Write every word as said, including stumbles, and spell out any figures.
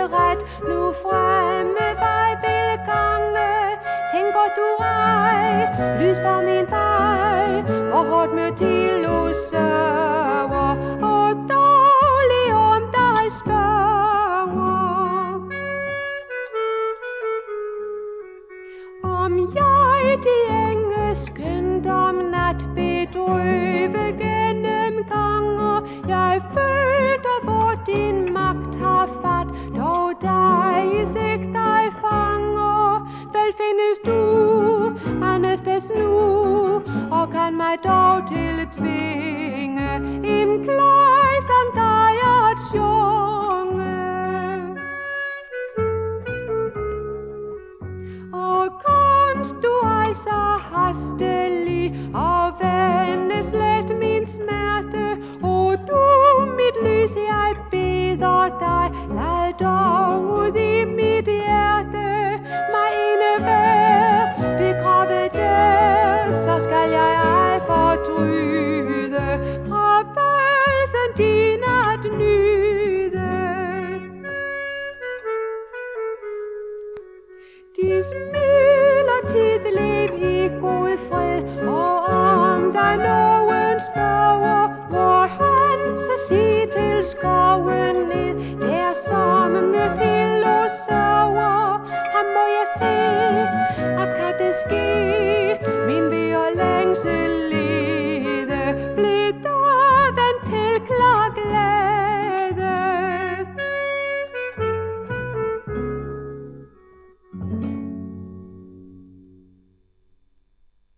ret. Nu fremme vej vil gange, tænker du ej, lys for min vej, hvor hårdt med til og sørger, og dårlig om dig spørger. Om jeg de enge skønt om nat bedrøve gennem ganger, jeg følte, hvor din magt har fat, dog dig sig dig fanger. Vel findes du andestes nu, og kan mig dog til tvinge en klej som dig at sjunge. Og kunst du ej så hastelig, og vende slet min smerte, og du mit lys, jeg beder dig, lad dog ud i mit hjerte mig indevær, begrave der, så skal jeg ej fortryde, fra bølsen din at nyde. Dis midlertid lev i god fred, og om der nå